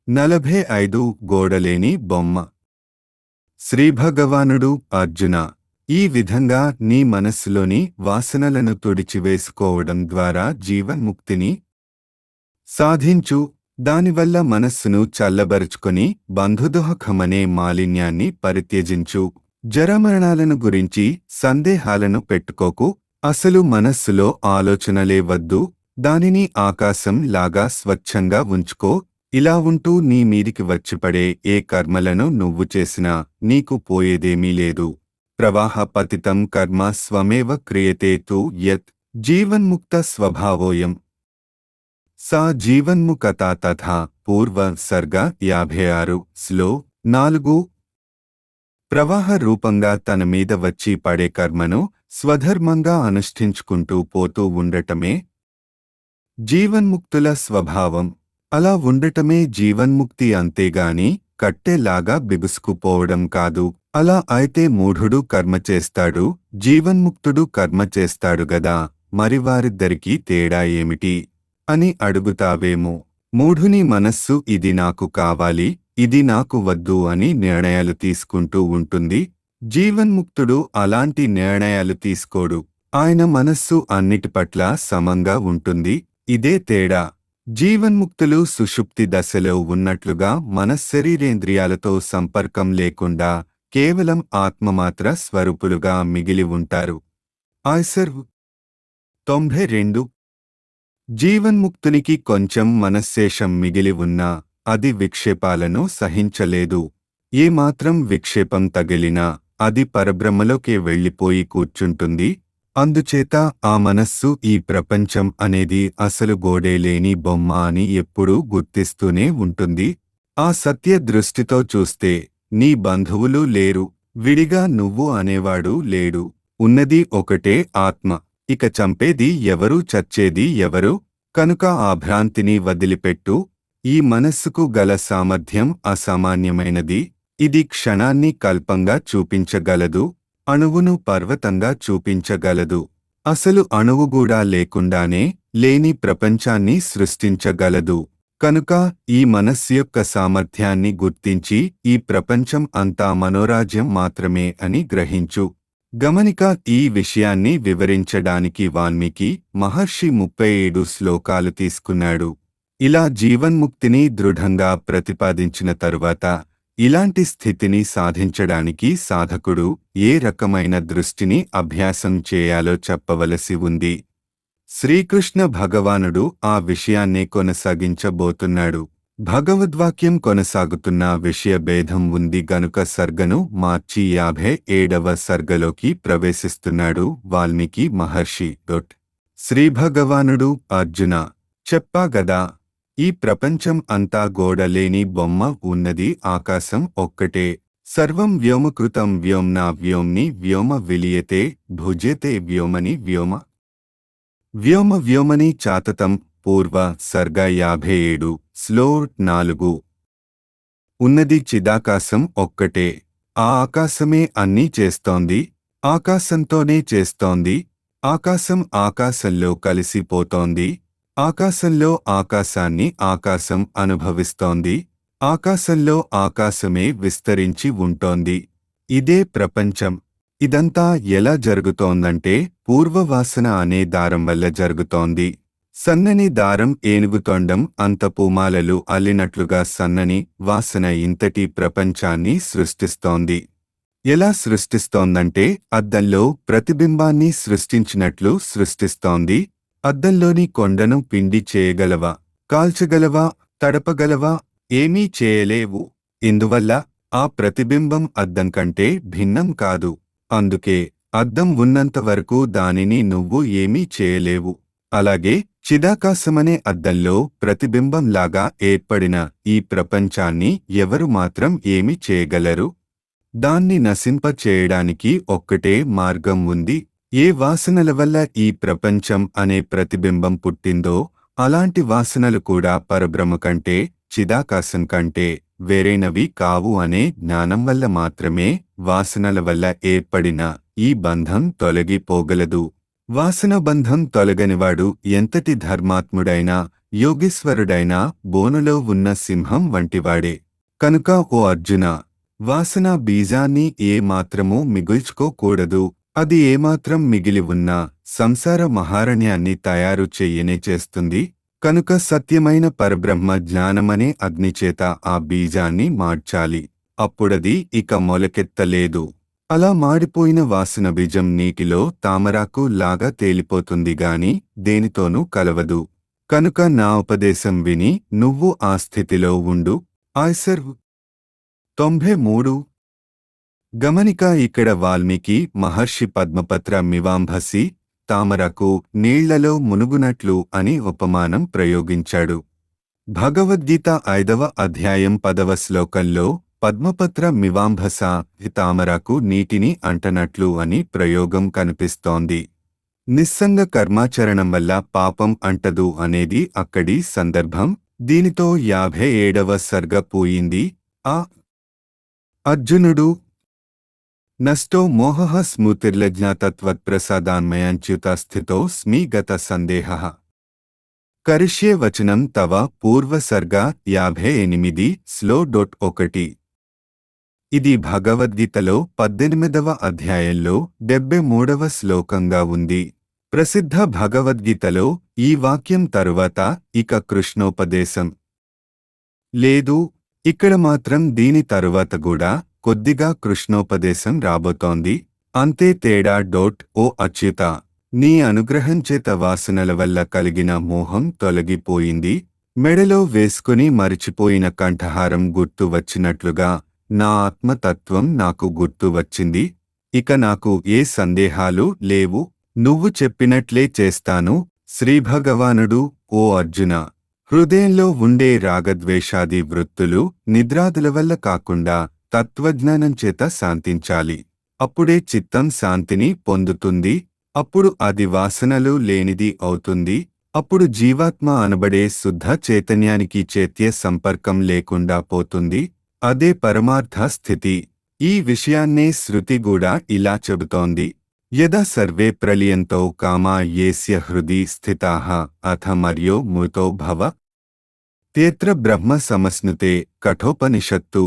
45 గోడలేని బొమ్మ. శ్రీభగవానుడు అర్జున, ఈ విధంగా నీ మనస్సులోని వాసనలను తుడిచివేసుకోవడం ద్వారా జీవన్ముక్తిని సాధించు. దానివల్ల మనస్సును చల్లబరుచుకొని బంధుదోహకమనే మాలిన్యాన్ని పరిత్యజించు. జరమరణాలను గురించి సందేహాలను పెట్టుకోకు. అసలు మనస్సులో ఆలోచనలే వద్దు. దానిని ఆకాశం లాగా స్వచ్ఛంగా ఉంచుకో. ఇలా ఉంటూ నీ మీదికి వచ్చిపడే ఏ కర్మలను నువ్వు చేసినా నీకు పోయేదేమీ లేదు. ప్రవాహ పతితం కర్మ స్వమేవ క్రియతే తు యత్ జీవన్ముక్త స్వభావోయం సా జీవన్ముక్త తథా. పూర్వ సర్గ 56 స్లో 4. ప్రవాహ రూపంగా తన మీద వచ్చి పడే కర్మను స్వధర్మంగా అనుష్ఠించుకుంటూ పోతూ ఉండటమే జీవన్ముక్తుల స్వభావం. అలా ఉండటమే జీవన్ముక్తి, అంతేగాని కట్టెలాగా బిగుసుకుపోవడం కాదు. అలా అయితే మూఢుడు కర్మ చేస్తాడు, జీవన్ముక్తుడు కర్మ చేస్తాడు గదా, మరి వారిద్దరికీ తేడా ఏమిటి అని అడుగుతావేమో. మూఢుని మనస్సు ఇది నాకు కావాలి, ఇది నాకు వద్దు అని నిర్ణయాలు తీసుకుంటూ ఉంటుంది. జీవన్ముక్తుడు అలాంటి నిర్ణయాలు తీసుకోడు. ఆయన మనస్సు అన్నిటిపట్ల సమంగా ఉంటుంది. ఇదే తేడా. జీవన్ముక్తులు సుషుప్తి దశలో ఉన్నట్లుగా మనశ్శరీరేంద్రియాలతో సంపర్కం లేకుండా కేవలం ఆత్మమాత్ర స్వరూపులుగా మిగిలి ఉంటారు. ఆయ్సర్ 92. జీవన్ముక్తునికి కొంచెం మనశ్శేషం మిగిలి ఉన్నా అది విక్షేపాలను సహించలేదు. ఏమాత్రం విక్షేపం తగిలినా అది పరబ్రహ్మలోకే వెళ్ళిపోయి కూర్చుంటుంది. అందుచేత ఆ మనస్సు ఈ ప్రపంచం అనేది అసలు గోడేలేని బొమ్మ అని ఎప్పుడూ గుర్తిస్తూనే ఉంటుంది. ఆ సత్య దృష్టితో చూస్తే నీ బంధువులు లేరు, విడిగా నువ్వు అనేవాడు లేడు. ఉన్నది ఒకటే ఆత్మ. ఇక చంపేది ఎవరు, చచ్చేది ఎవరు? కనుక ఆ భ్రాంతిని వదిలిపెట్టు. ఈ మనస్సుకు గల సామర్థ్యం అసామాన్యమైనది. ఇది క్షణాన్ని కల్పంగా చూపించగలదు, అణువును పర్వతంగా చూపించగలదు. అసలు అణువుగూడా లేకుండానే లేని ప్రపంచాన్ని సృష్టించగలదు. కనుక ఈ మనస్సు యొక్క సామర్థ్యాన్ని గుర్తించి ఈ ప్రపంచం అంతా మనోరాజ్యం మాత్రమే అని గ్రహించు. గమనిక, ఈ విషయాన్ని వివరించడానికి వాల్మీకి మహర్షి 37 శ్లోకాలు తీసుకున్నాడు. ఇలా జీవన్ముక్తిని దృఢంగా ప్రతిపాదించిన తరువాత ఇలాంటి స్థితిని సాధించడానికి సాధకుడు ఏ రకమైన దృష్టిని అభ్యాసం చేయాలో చెప్పవలసి ఉంది. శ్రీకృష్ణ భగవానుడు ఆ విషయాన్నే కొనసాగించబోతున్నాడు. భగవద్వాక్యం కొనసాగుతున్న విషయ భేదం ఉంది గనుక సర్గను మార్చి 57వ సర్గలోకి ప్రవేశిస్తున్నాడు వాల్మీకి మహర్షి. శ్రీభగవానుడు అర్జున, చెప్పాగదా, ఈ ప్రపంచం అంతా గోడలేని బొమ్మ, ఉన్నది ఆకాశం ఒక్కటే. సర్వం వ్యోమకృతం వ్యోమ్నా వ్యోమ్ని వ్యోమ విలీయతే భుజ్యతే వ్యోమని వ్యోమ. వ్యోమ వ్యోమని చాతతం. పూర్వ సర్గ 57 స్లో 4. ఉన్నది చిదాకాశం ఒక్కటే. ఆ ఆకాశమే అన్నీ చేస్తోంది, ఆకాశంతోనే చేస్తోంది. ఆకాశం ఆకాశంలో కలిసిపోతోంది. ఆకాశంలో ఆకాశాన్ని ఆకాశం అనుభవిస్తోంది. ఆకాశంలో ఆకాశమే విస్తరించి ఉంటోంది. ఇదే ప్రపంచం. ఇదంతా ఎలా జరుగుతోందంటే పూర్వవాసన అనే దారం వల్ల జరుగుతోంది. సన్నని దారం ఏనుగుతొండం అంత పూమాలలు అల్లినట్లుగా సన్నని వాసన ఇంతటి ప్రపంచాన్ని సృష్టిస్తోంది. ఎలా సృష్టిస్తోందంటే అద్దంలో ప్రతిబింబాన్ని సృష్టించినట్లు సృష్టిస్తోంది. అద్దంలోని కొండను పిండి చేయగలవా, కాల్చగలవా, తడపగలవా? ఏమీ చేయలేవు. ఇందువల్ల ఆ ప్రతిబింబం అద్దం కంటే భిన్నం కాదు. అందుకే అద్దం ఉన్నంతవరకు దానిని నువ్వు ఏమీ చేయలేవు. అలాగే చిదాకాశమనే అద్దంలో ప్రతిబింబంలాగా ఏర్పడిన ఈ ప్రపంచాన్ని ఎవరు మాత్రం ఏమి చేయగలరు? దాన్ని నశింపచేయడానికి ఒక్కటే మార్గం ఉంది. ఏ వాసనల వల్ల ఈ ప్రపంచం అనే ప్రతిబింబం పుట్టిందో అలాంటి వాసనలు కూడా పరబ్రహ్మ కంటే, చిదాకాశం కంటే వేరైనవి కావు అనే జ్ఞానం వల్ల మాత్రమే వాసనల వల్ల ఏర్పడిన ఈ బంధం తొలగిపోగలదు. వాసనబంధం తొలగనివాడు ఎంతటి ధర్మాత్ముడైనా యోగీశ్వరుడైనా బోనులో ఉన్న సింహం వంటివాడే. కనుక ఓ అర్జున, వాసనా బీజాన్ని ఏ మాత్రమూ మిగుల్చుకోకూడదు. అది ఏమాత్రం మిగిలి ఉన్నా సంసార మహారణ్యాన్ని తయారు చెయ్యనే చేస్తుంది. కనుక సత్యమైన పరబ్రహ్మ జ్ఞానమనే అగ్నిచేత ఆ బీజాన్ని మార్చాలి. అప్పుడది ఇక మొలకెత్తలేదు. అలా మాడిపోయిన వాసన బీజం నీటిలో తామరాకు లాగా తేలిపోతుంది గాని దేనితోనూ కలవదు. కనుక నా ఉపదేశం విని నువ్వు ఆ స్థితిలో ఉండు. ఆయ్సర్ 93. గమనిక ఇక్కడ వాల్మీకి మహర్షి పద్మపత్ర మివాంభసి తామరకు నీళ్లలో మునుగునట్లు అని ఉపమానం ప్రయోగించాడు. భగవద్గీత 5వ అధ్యాయం 10వ శ్లోకంలో పద్మపత్ర మివాంభస తామరకు నీటిని అంటనట్లు అని ప్రయోగం కనిపిస్తోంది. నిస్సంగ కర్మాచరణం వల్ల పాపం అంటదు అనేది అక్కడి సందర్భం. దీనితో 57వ సర్గ పోయింది. ఆ అర్జునుడు నష్టో మోహః స్మృతిర్లజ్ఞాతత్వత్ప్రసాదాన్మయాంచ్యుత స్థితో స్మి గత సందేహః. కరిష్యే వచనం తవ పూర్వసర్గ 58 స్లో.1. ఇది భగవద్గీతలో 18వ అధ్యాయంలో 73వ శ్లోకంగా ఉంది. ప్రసిద్ధ భగవద్గీతలో ఈ వాక్యం తరువాత ఇక కృష్ణోపదేశం లేదు. ఇక్కడ మాత్రం దీని తరువాత కూడా కొద్దిగా కృష్ణోపదేశం రాబోతోంది. అంతే తేడా. ఓ అచ్యుత, నీ అనుగ్రహంచేత వాసనల వల్ల కలిగిన మోహం తొలగిపోయింది. మెడలో వేసుకుని మరిచిపోయిన కంఠహారం గుర్తు వచ్చినట్లుగా నా ఆత్మతత్వం నాకు గుర్తు వచ్చింది. ఇక నాకు ఏ సందేహాలు లేవు. నువ్వు చెప్పినట్లే చేస్తాను. శ్రీభగవానుడు, ఓ అర్జున, హృదయంలో ఉండే రాగద్వేషాది వృత్తులు నిద్రాదుల వల్ల కాకుండా తత్వజ్ఞానం చేత శాంతించాలి. అప్పుడే చిత్తం శాంతిని పొందుతుంది. అప్పుడు అది వాసనలు లేనిది అవుతుంది. అప్పుడు జీవాత్మ అనబడే శుద్ధ చైతన్యానికి చైత్య సంపర్కం లేకుండా పోతుంది. అదే పరమార్థ స్థితి. ఈ విషయాన్నే శృతి కూడా ఇలా చెబుతోంది. యదా సర్వే ప్రళయంతో కామా యేస్య హృది స్థితాః అథ మర్యో మృతో భవ తేత్ర బ్రహ్మ సమస్నుతే కఠోపనిషత్తు.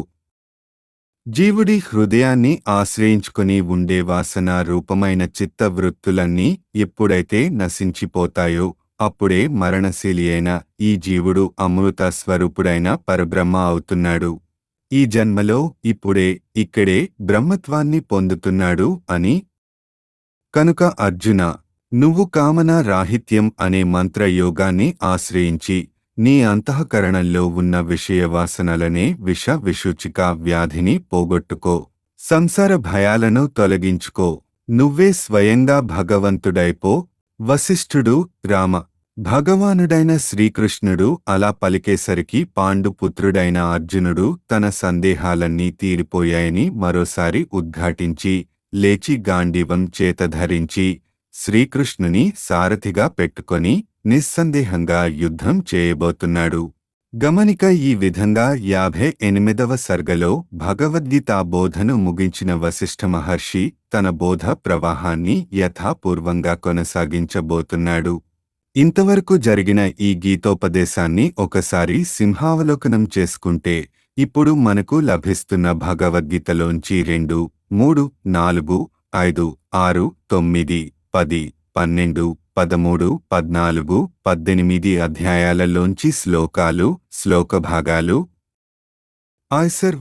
జీవుడి హృదయాన్ని ఆశ్రయించుకుని ఉండే వాసన రూపమైన చిత్తవృత్తులన్నీ ఎప్పుడైతే నశించిపోతాయో అప్పుడే మరణశీలి అయిన ఈ జీవుడు అమృత స్వరూపుడైన పరబ్రహ్మ అవుతున్నాడు. ఈ జన్మలో ఇప్పుడే ఇక్కడే బ్రహ్మత్వాన్ని పొందుతున్నాడు అని. కనుక అర్జున, నువ్వు కామనా రాహిత్యం అనే మంత్రయోగాన్ని ఆశ్రయించి నీ అంతఃకరణంలో ఉన్న విషయవాసనలనే విషూచిక వ్యాధిని పోగొట్టుకో. సంసార భయాలను తొలగించుకో. నువ్వే స్వయంగా భగవంతుడైపో. వశిష్ఠుడు, రామ భగవానుడైన శ్రీకృష్ణుడు అలా పలికేసరికి పాండుపుత్రుడైన అర్జునుడు తన సందేహాలన్నీ తీరిపోయాయని మరోసారి ఉద్ఘాటించి లేచి గాంధీవం చేతధరించి శ్రీకృష్ణుని సారథిగా పెట్టుకొని నిస్సందేహంగా యుద్ధం చేయబోతున్నాడు. గమనిక ఈ విధంగా 58వ సర్గలో భగవద్గీతా బోధను ముగించిన వశిష్ఠ మహర్షి తన బోధ ప్రవాహాన్ని యథాపూర్వంగా కొనసాగించబోతున్నాడు. ఇంతవరకు జరిగిన ఈ గీతోపదేశాన్ని ఒకసారి సింహావలోకనం చేసుకుంటే ఇప్పుడు మనకు లభిస్తున్న భగవద్గీతలోంచి 2, 3, 4, 5, 6, 9, 10, 12, 13, 14, 18 అధ్యాయాలలోంచి శ్లోకాలు, శ్లోకభాగాలు ఆయ్సర్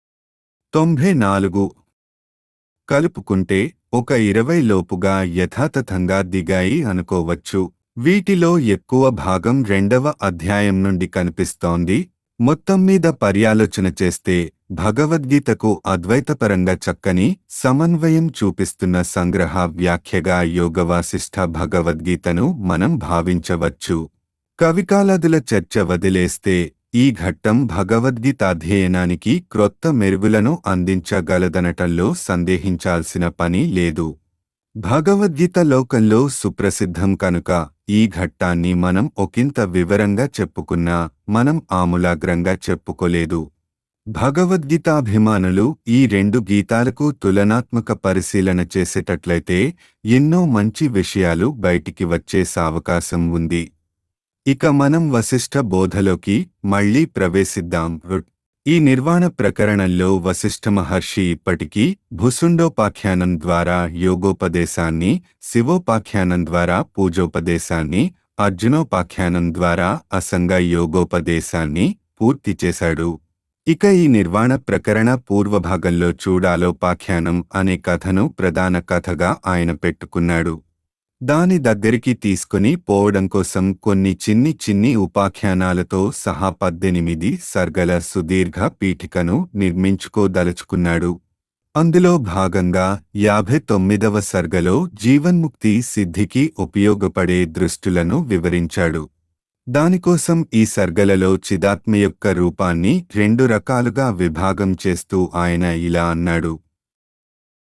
94 కలుపుకుంటే ఒక 20 లోపుగా యథాతథంగా దిగాయి అనుకోవచ్చు. వీటిలో ఎక్కువ భాగం 2వ అధ్యాయం నుండి కనిపిస్తోంది. మొత్తం మీద పర్యాలోచన చేస్తే భగవద్గీతకు అద్వైతపరంగా చక్కని సమన్వయం చూపిస్తున్న సంగ్రహ వ్యాఖ్యగా యోగవాసిష్ఠ భగవద్గీతను మనం భావించవచ్చు. కవికాలాదుల చర్చ వదిలేస్తే ఈ ఘట్టం భగవద్గీతాధ్యయనానికి క్రొత్త మెరుగులను అందించగలదనటంలో సందేహించాల్సిన పని లేదు. భగవద్గీత లోకంలో సుప్రసిద్ధం కనుక ఈ ఘట్టాన్ని మనం ఒకంత వివరంగా చెప్పుకున్నా మనం ఆమూలాగ్రంగా చెప్పుకోలేదు. భగవద్గీతాభిమానులు ఈ రెండు గీతాలకు తులనాత్మక పరిశీలన చేసేటట్లయితే ఎన్నో మంచి విషయాలు బయటికి వచ్చే సావకాశం ఉంది. ఇక మనం వశిష్ఠ బోధలోకి మళ్ళీ ప్రవేశిద్దాం. ఈ నిర్వాణ ప్రకరణంలో వశిష్ఠ మహర్షి ఇప్పటికీ భుసుండోపాఖ్యానం ద్వారా యోగోపదేశాన్ని, శివోపాఖ్యానం ద్వారా పూజోపదేశాన్ని, అర్జునోపాఖ్యానం ద్వారా అసంగ యోగోపదేశాన్ని పూర్తి చేశాడు. ఇక ఈ నిర్వాణ ప్రకరణ పూర్వభాగంలో చూడాలోపాఖ్యానం అనే కథను ప్రధాన కథగా ఆయన పెట్టుకున్నాడు. దాని దగ్గరికి తీసుకుని పోవడం కోసం కొన్ని చిన్ని ఉపాఖ్యానాలతో సహా 18 సర్గల సుదీర్ఘ పీఠికను నిర్మించుకోదలుచుకున్నాడు. అందులో భాగంగా 59వ సర్గలో జీవన్ముక్తి సిద్ధికి ఉపయోగపడే దృష్టులను వివరించాడు. దానికోసం ఈ సర్గలలో చిదాత్మ యొక్క రూపాన్ని 2 రకాలుగా విభాగం చేస్తూ ఆయన ఇలా అన్నాడు.